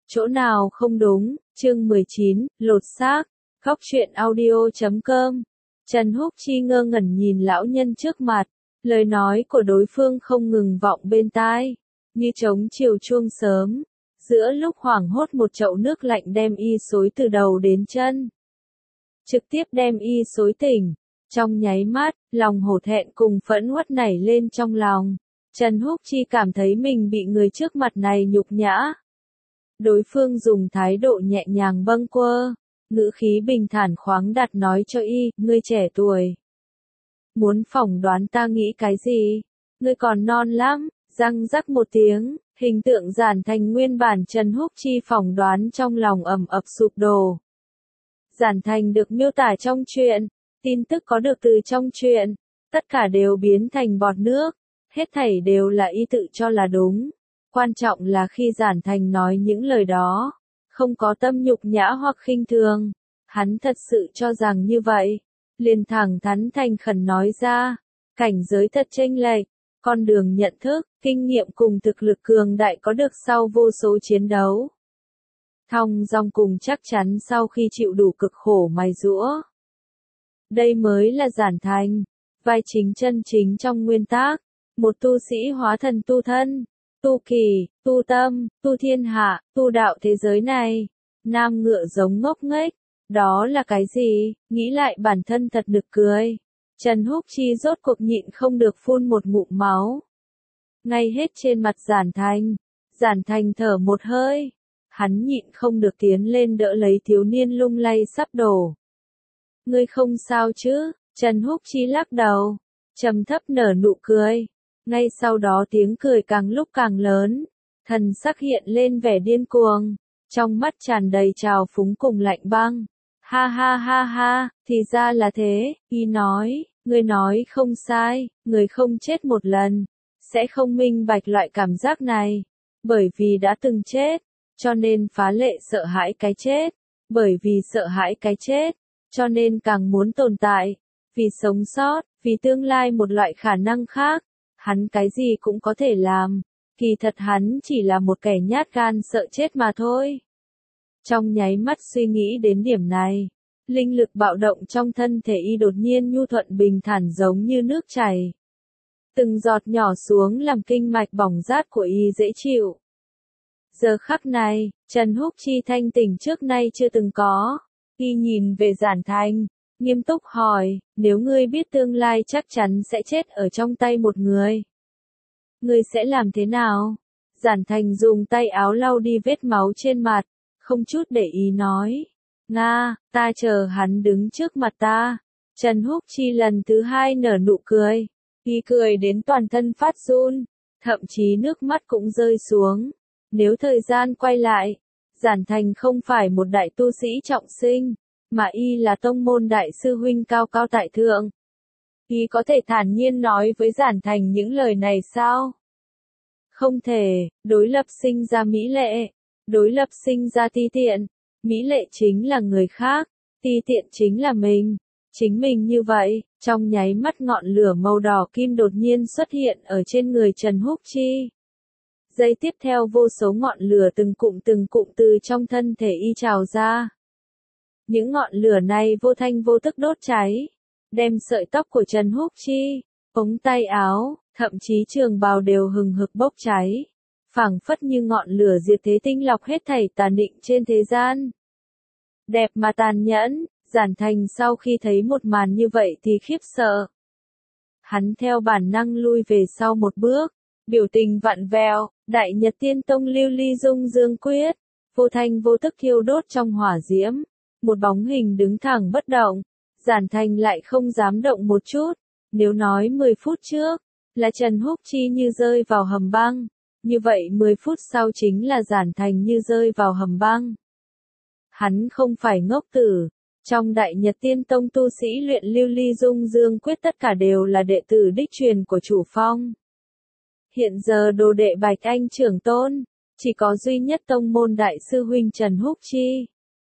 Chỗ nào không đúng, chương 19, lột xác, góc truyện audio.com. Trần Húc Chi ngơ ngẩn nhìn lão nhân trước mặt, lời nói của đối phương không ngừng vọng bên tai, như trống chiều chuông sớm. Giữa lúc hoảng hốt một chậu nước lạnh đem y xối từ đầu đến chân, trực tiếp đem y xối tỉnh. Trong nháy mắt, lòng hổ thẹn cùng phẫn uất nảy lên trong lòng. Trần Húc Chi cảm thấy mình bị người trước mặt này nhục nhã. Đối phương dùng thái độ nhẹ nhàng bâng quơ, ngữ khí bình thản khoáng đạt nói cho y, ngươi trẻ tuổi. Muốn phỏng đoán ta nghĩ cái gì? Ngươi còn non lắm, răng rắc một tiếng, hình tượng giản thành nguyên bản. Trần Húc Chi phỏng đoán trong lòng ầm ập sụp đổ. Giản thành được miêu tả trong truyện, tin tức có được từ trong truyện, tất cả đều biến thành bọt nước, hết thảy đều là y tự cho là đúng. Quan trọng là khi Giản Thành nói những lời đó, không có tâm nhục nhã hoặc khinh thường, hắn thật sự cho rằng như vậy, liền thẳng thắn thành khẩn nói ra, cảnh giới thật chênh lệch, con đường nhận thức, kinh nghiệm cùng thực lực cường đại có được sau vô số chiến đấu. Thong dong cùng chắc chắn sau khi chịu đủ cực khổ mài giũa. Đây mới là Giản Thành, vai chính chân chính trong nguyên tác, một tu sĩ hóa thần tu thân, tu kỳ, tu tâm, tu thiên hạ, tu đạo thế giới này. Nam ngựa giống ngốc nghếch, đó là cái gì? Nghĩ lại bản thân thật nực cười. Trần Húc Chi rốt cuộc nhịn không được phun một ngụm máu. Ngay hết trên mặt Giản Thành thở một hơi. Hắn nhịn không được tiến lên đỡ lấy thiếu niên lung lay sắp đổ. Ngươi không sao chứ? Trần Húc Chi lắc đầu, trầm thấp nở nụ cười. Ngay sau đó tiếng cười càng lúc càng lớn, thần sắc hiện lên vẻ điên cuồng, trong mắt tràn đầy trào phúng cùng lạnh băng. Ha ha ha ha, thì ra là thế, y nói, ngươi nói không sai, người không chết một lần, sẽ không minh bạch loại cảm giác này, bởi vì đã từng chết, cho nên phá lệ sợ hãi cái chết, bởi vì sợ hãi cái chết, cho nên càng muốn tồn tại, vì sống sót, vì tương lai một loại khả năng khác. Hắn cái gì cũng có thể làm, kỳ thật hắn chỉ là một kẻ nhát gan sợ chết mà thôi. Trong nháy mắt suy nghĩ đến điểm này, linh lực bạo động trong thân thể y đột nhiên nhu thuận bình thản giống như nước chảy. Từng giọt nhỏ xuống làm kinh mạch bỏng rát của y dễ chịu. Giờ khắc này, Trần Húc Chi thanh tỉnh trước nay chưa từng có. Y nhìn về Giản Thành, nghiêm túc hỏi, nếu ngươi biết tương lai chắc chắn sẽ chết ở trong tay một người, ngươi sẽ làm thế nào? Giản Thành dùng tay áo lau đi vết máu trên mặt, không chút để ý nói, Nga, ta chờ hắn đứng trước mặt ta. Trần Húc Chi lần thứ hai nở nụ cười, y cười đến toàn thân phát run, thậm chí nước mắt cũng rơi xuống. Nếu thời gian quay lại, Giản Thành không phải một đại tu sĩ trọng sinh, mà y là tông môn đại sư huynh cao cao tại thượng. Y có thể thản nhiên nói với Giản Thành những lời này sao? Không thể, đối lập sinh ra mỹ lệ, đối lập sinh ra ti tiện, mỹ lệ chính là người khác, ti tiện chính là mình. Chính mình như vậy, trong nháy mắt ngọn lửa màu đỏ kim đột nhiên xuất hiện ở trên người Trần Húc Chi. Giây tiếp theo vô số ngọn lửa từng cụm từ trong thân thể y trào ra. Những ngọn lửa này vô thanh vô tức đốt cháy, đem sợi tóc của Trần Húc Chi, ống tay áo, thậm chí trường bào đều hừng hực bốc cháy, phảng phất như ngọn lửa diệt thế tinh lọc hết thảy tà nịnh trên thế gian. Đẹp mà tàn nhẫn, Giản Thành sau khi thấy một màn như vậy thì khiếp sợ. Hắn theo bản năng lui về sau một bước, biểu tình vặn vẹo, Đại Nhật Tiên Tông Lưu Ly Dung Dương Quyết, vô thanh vô tức thiêu đốt trong hỏa diễm. Một bóng hình đứng thẳng bất động, Giản Thành lại không dám động một chút. Nếu nói 10 phút trước, là Trần Húc Chi như rơi vào hầm băng, như vậy 10 phút sau chính là Giản Thành như rơi vào hầm băng. Hắn không phải ngốc tử, trong Đại Nhật Tiên Tông tu sĩ luyện Lưu Ly Dung Dương Quyết tất cả đều là đệ tử đích truyền của chủ phong. Hiện giờ đồ đệ Bạch Anh trưởng tôn, chỉ có duy nhất tông môn đại sư huynh Trần Húc Chi.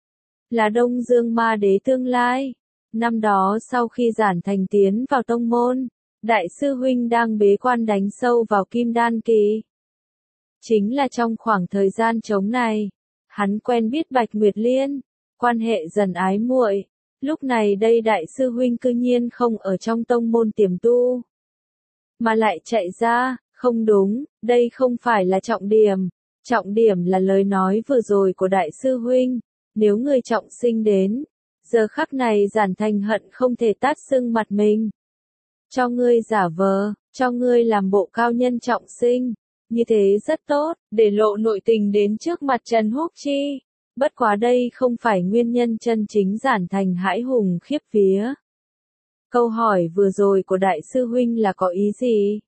Là Đông Dương Ma Đế tương lai. Năm đó sau khi Giản Thành tiến vào tông môn, đại sư huynh đang bế quan đánh sâu vào Kim Đan kỳ. Chính là trong khoảng thời gian trống này, Hắn quen biết Bạch Nguyệt Liên, quan hệ dần ái muội. Lúc này đây đại sư huynh cư nhiên không ở trong tông môn tiềm tu, mà lại chạy ra, không đúng, đây không phải là trọng điểm. Trọng điểm là lời nói vừa rồi của đại sư huynh, nếu người trọng sinh đến, giờ khắc này Giản Thành hận không thể tát sưng mặt mình. Cho ngươi giả vờ, cho ngươi làm bộ cao nhân trọng sinh, như thế rất tốt, để lộ nội tình đến trước mặt Trần Húc Chi. Bất quá đây không phải nguyên nhân chân chính Giản Thành hãi hùng khiếp vía. Câu hỏi vừa rồi của đại sư huynh là có ý gì?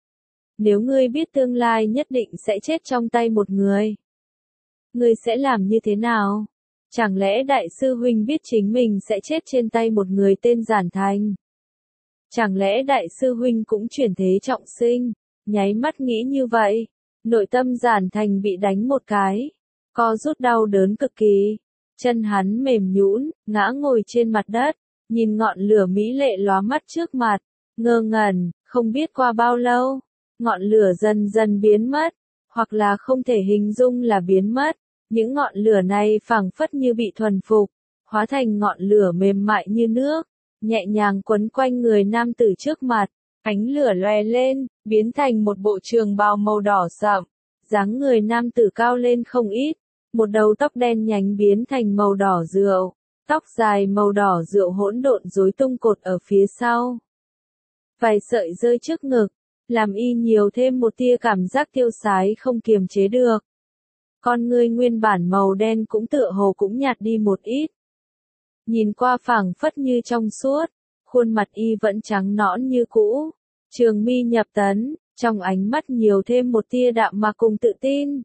Nếu ngươi biết tương lai nhất định sẽ chết trong tay một người, ngươi sẽ làm như thế nào? Chẳng lẽ đại sư huynh biết chính mình sẽ chết trên tay một người tên Giản Thành? Chẳng lẽ đại sư huynh cũng chuyển thế trọng sinh? Nháy mắt nghĩ như vậy, nội tâm Giản Thành bị đánh một cái, co rút đau đớn cực kỳ, chân hắn mềm nhũn, ngã ngồi trên mặt đất, nhìn ngọn lửa mỹ lệ lóa mắt trước mặt, ngơ ngẩn, không biết qua bao lâu, ngọn lửa dần dần biến mất, hoặc là không thể hình dung là biến mất, những ngọn lửa này phảng phất như bị thuần phục, hóa thành ngọn lửa mềm mại như nước, nhẹ nhàng quấn quanh người nam tử trước mặt, ánh lửa lóe lên, biến thành một bộ trường bào màu đỏ sậm, dáng người nam tử cao lên không ít, một đầu tóc đen nhánh biến thành màu đỏ rượu, tóc dài màu đỏ rượu hỗn độn rối tung cột ở phía sau. Vài sợi rơi trước ngực, làm y nhiều thêm một tia cảm giác tiêu sái không kiềm chế được. Con ngươi nguyên bản màu đen cũng tựa hồ cũng nhạt đi một ít. Nhìn qua phảng phất như trong suốt, khuôn mặt y vẫn trắng nõn như cũ, trường mi nhập tấn, trong ánh mắt nhiều thêm một tia đạm mà cùng tự tin.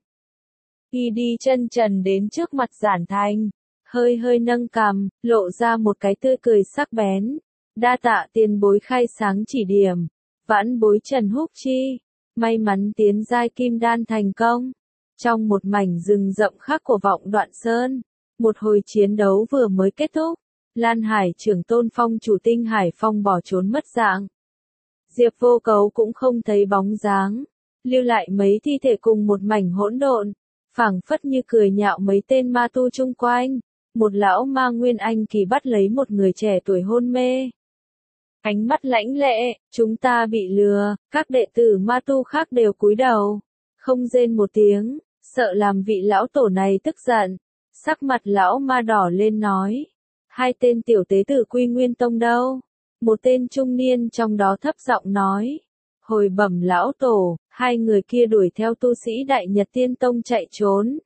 Y đi chân trần đến trước mặt Giản Thành, hơi hơi nâng cằm, lộ ra một cái tươi cười sắc bén. Đa tạ tiền bối khai sáng chỉ điểm, vãn bối Trần Húc Chi, may mắn tiến giai kim đan thành công. Trong một mảnh rừng rậm khác của Vọng Đoạn Sơn, một hồi chiến đấu vừa mới kết thúc, Lan Hải trưởng tôn phong chủ Tinh Hải Phong bỏ trốn mất dạng. Diệp Vô Cấu cũng không thấy bóng dáng, lưu lại mấy thi thể cùng một mảnh hỗn độn, phảng phất như cười nhạo mấy tên ma tu chung quanh. Một lão ma nguyên anh kỳ bắt lấy một người trẻ tuổi hôn mê. Ánh mắt lãnh lệ, chúng ta bị lừa, các đệ tử ma tu khác đều cúi đầu, không rên một tiếng, sợ làm vị lão tổ này tức giận. Sắc mặt lão ma đỏ lên nói, hai tên tiểu tế tử Quy Nguyên Tông đâu? Một tên trung niên trong đó thấp giọng nói, hồi bẩm lão tổ, hai người kia đuổi theo tu sĩ Đại Nhật Tiên Tông chạy trốn.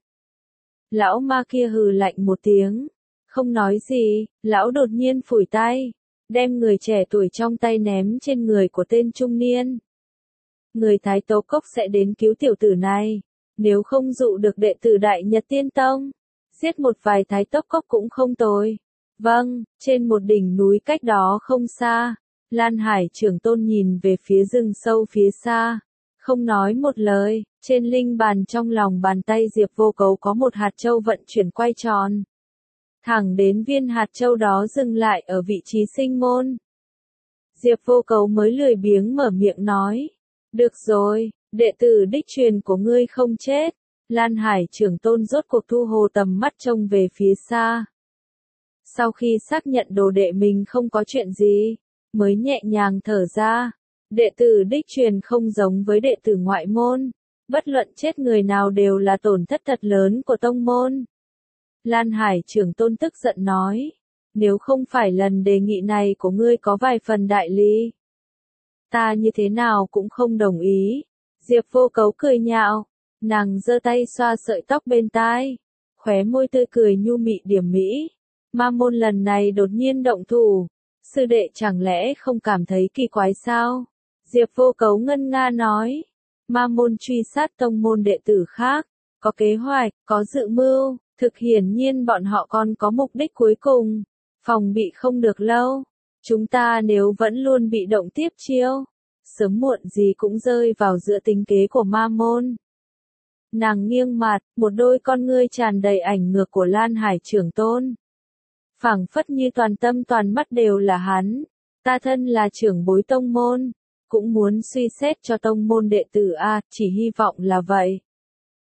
Lão ma kia hừ lạnh một tiếng, không nói gì, lão đột nhiên phủi tay, đem người trẻ tuổi trong tay ném trên người của tên trung niên. Người Thái Tố Cốc sẽ đến cứu tiểu tử này, nếu không dụ được đệ tử Đại Nhật Tiên Tông, giết một vài Thái Tốc Cốc cũng không tồi. Vâng, trên một đỉnh núi cách đó không xa, Lan Hải trưởng tôn nhìn về phía rừng sâu phía xa, không nói một lời, trên linh bàn trong lòng bàn tay Diệp Vô Cấu có một hạt châu vận chuyển quay tròn. Thẳng đến viên hạt châu đó dừng lại ở vị trí sinh môn. Diệp Vô Cấu mới lười biếng mở miệng nói, được rồi, đệ tử đích truyền của ngươi không chết. Lan Hải trưởng tôn rốt cuộc thu hồ tầm mắt trông về phía xa. Sau khi xác nhận đồ đệ mình không có chuyện gì, mới nhẹ nhàng thở ra. Đệ tử đích truyền không giống với đệ tử ngoại môn, bất luận chết người nào đều là tổn thất thật lớn của tông môn. Lan Hải trưởng tôn tức giận nói, nếu không phải lần đề nghị này của ngươi có vài phần đại lý, ta như thế nào cũng không đồng ý. Diệp Vô Cấu cười nhạo, nàng giơ tay xoa sợi tóc bên tai, khóe môi tươi cười nhu mị điểm mỹ. Ma môn lần này đột nhiên động thủ, sư đệ chẳng lẽ không cảm thấy kỳ quái sao? Diệp Vô Cấu ngân nga nói, ma môn truy sát tông môn đệ tử khác, có kế hoạch, có dự mưu, thực hiển nhiên bọn họ còn có mục đích cuối cùng, phòng bị không được lâu. Chúng ta nếu vẫn luôn bị động tiếp chiêu, sớm muộn gì cũng rơi vào giữa tính kế của ma môn. Nàng nghiêng mặt, một đôi con ngươi tràn đầy ảnh ngược của Lan Hải trưởng tôn. Phảng phất như toàn tâm toàn mắt đều là hắn, ta thân là trưởng bối tông môn, cũng muốn suy xét cho tông môn đệ tử a, chỉ hy vọng là vậy.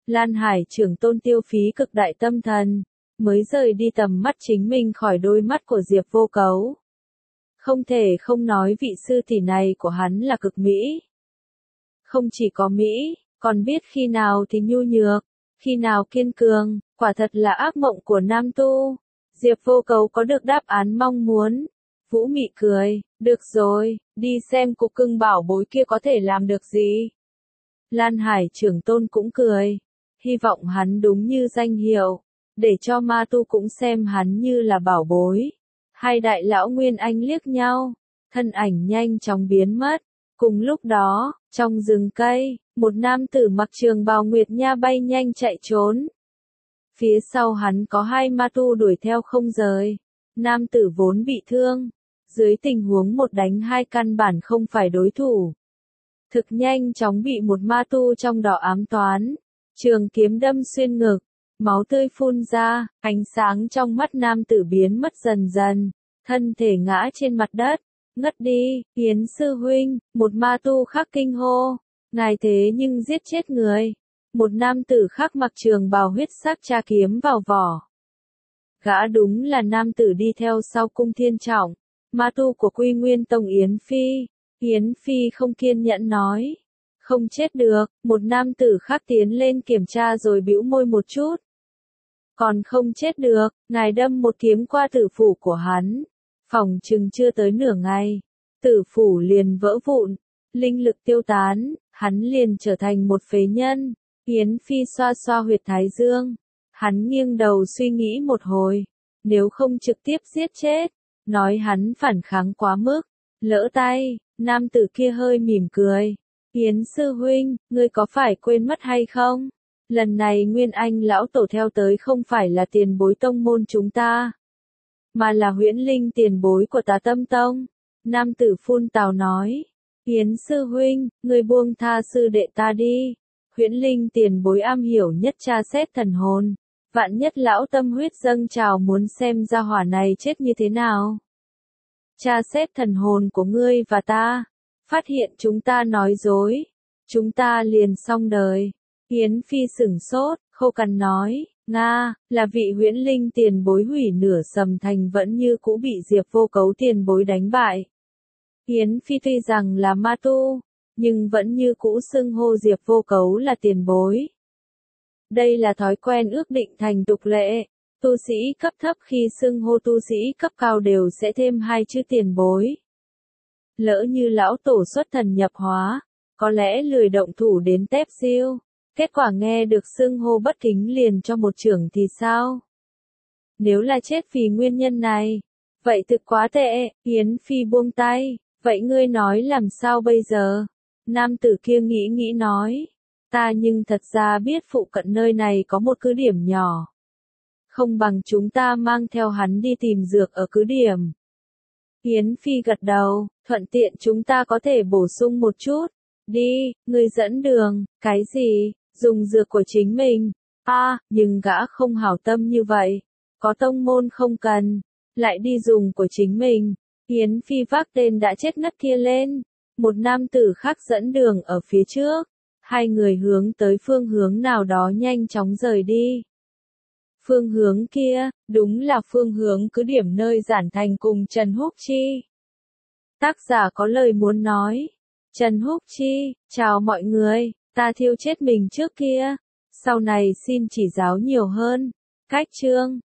Lan Hải trưởng tôn tiêu phí cực đại tâm thần, mới rời đi tầm mắt chính mình khỏi đôi mắt của Diệp Vô Cấu. Không thể không nói vị sư tỷ này của hắn là cực mỹ. Không chỉ có mỹ, còn biết khi nào thì nhu nhược, khi nào kiên cường, quả thật là ác mộng của nam tu. Diệp Vô Cấu có được đáp án mong muốn. Vũ Mị cười, được rồi, đi xem cục cưng bảo bối kia có thể làm được gì. Lan Hải trưởng tôn cũng cười, hy vọng hắn đúng như danh hiệu, để cho ma tu cũng xem hắn như là bảo bối. Hai đại lão Nguyên Anh liếc nhau, thân ảnh nhanh chóng biến mất. Cùng lúc đó, trong rừng cây, một nam tử mặc trường bào nguyệt nha bay nhanh chạy trốn. Phía sau hắn có hai ma tu đuổi theo không rời. Nam tử vốn bị thương, dưới tình huống một đánh hai căn bản không phải đối thủ. Thực nhanh chóng bị một ma tu trong đó ám toán. Trường kiếm đâm xuyên ngực, máu tươi phun ra, ánh sáng trong mắt nam tử biến mất dần dần, thân thể ngã trên mặt đất, ngất đi. Yến sư huynh, một ma tu khác kinh hô, ngài thế nhưng giết chết người. Một nam tử khác mặc trường bào huyết sắc tra kiếm vào vỏ. Gã đúng là nam tử đi theo sau Cung Thiên Trọng, ma tu của Quy Nguyên Tông Yến Phi. Yến Phi không kiên nhẫn nói, không chết được. Một nam tử khác tiến lên kiểm tra rồi bĩu môi một chút. Còn không chết được, ngài đâm một kiếm qua tử phủ của hắn. Phòng chừng chưa tới nửa ngày, tử phủ liền vỡ vụn, linh lực tiêu tán, hắn liền trở thành một phế nhân. Yến Phi xoa xoa huyệt thái dương, hắn nghiêng đầu suy nghĩ một hồi, nếu không trực tiếp giết chết, nói hắn phản kháng quá mức, lỡ tay. Nam tử kia hơi mỉm cười, Yến sư huynh, ngươi có phải quên mất hay không? Lần này Nguyên Anh lão tổ theo tới không phải là tiền bối tông môn chúng ta, mà là Huyễn Linh tiền bối của Tà Tâm Tông. Nam tử phun tào nói, Yến sư huynh, ngươi buông tha sư đệ ta đi. Huyễn Linh tiền bối am hiểu nhất tra xét thần hồn, vạn nhất lão tâm huyết dâng trào muốn xem ra hỏa này chết như thế nào. Tra xét thần hồn của ngươi và ta, phát hiện chúng ta nói dối, chúng ta liền xong đời. Yến Phi sửng sốt, khô cằn nói, Nga, là vị Huyễn Linh tiền bối hủy nửa Sầm Thành vẫn như cũ bị Diệp Vô Cấu tiền bối đánh bại. Yến Phi tuy rằng là ma tu, nhưng vẫn như cũ xưng hô Diệp Vô Cấu là tiền bối. Đây là thói quen ước định thành tục lệ, tu sĩ cấp thấp khi xưng hô tu sĩ cấp cao đều sẽ thêm hai chữ tiền bối. Lỡ như lão tổ xuất thần nhập hóa, có lẽ lười động thủ đến tép siêu, kết quả nghe được xưng hô bất kính liền cho một chưởng thì sao? Nếu là chết vì nguyên nhân này, vậy thực quá tệ. Yến Phi buông tay, vậy ngươi nói làm sao bây giờ? Nam tử kia nghĩ nghĩ nói, ta nhưng thật ra biết phụ cận nơi này có một cứ điểm nhỏ. Không bằng chúng ta mang theo hắn đi tìm dược ở cứ điểm. Yến Phi gật đầu, thuận tiện chúng ta có thể bổ sung một chút. Đi, ngươi dẫn đường. Cái gì? Dùng dược của chính mình. Nhưng gã không hảo tâm như vậy. Có tông môn không cần, lại đi dùng của chính mình. Yến Phi vác tên đã chết ngất kia lên. Một nam tử khác dẫn đường ở phía trước. Hai người hướng tới phương hướng nào đó nhanh chóng rời đi. Phương hướng kia, đúng là phương hướng cứ điểm nơi Giản Thành cùng Trần Húc Chi. Tác giả có lời muốn nói. Trần Húc Chi, chào mọi người, ta thiêu chết mình trước kia, sau này xin chỉ giáo nhiều hơn. Cách chương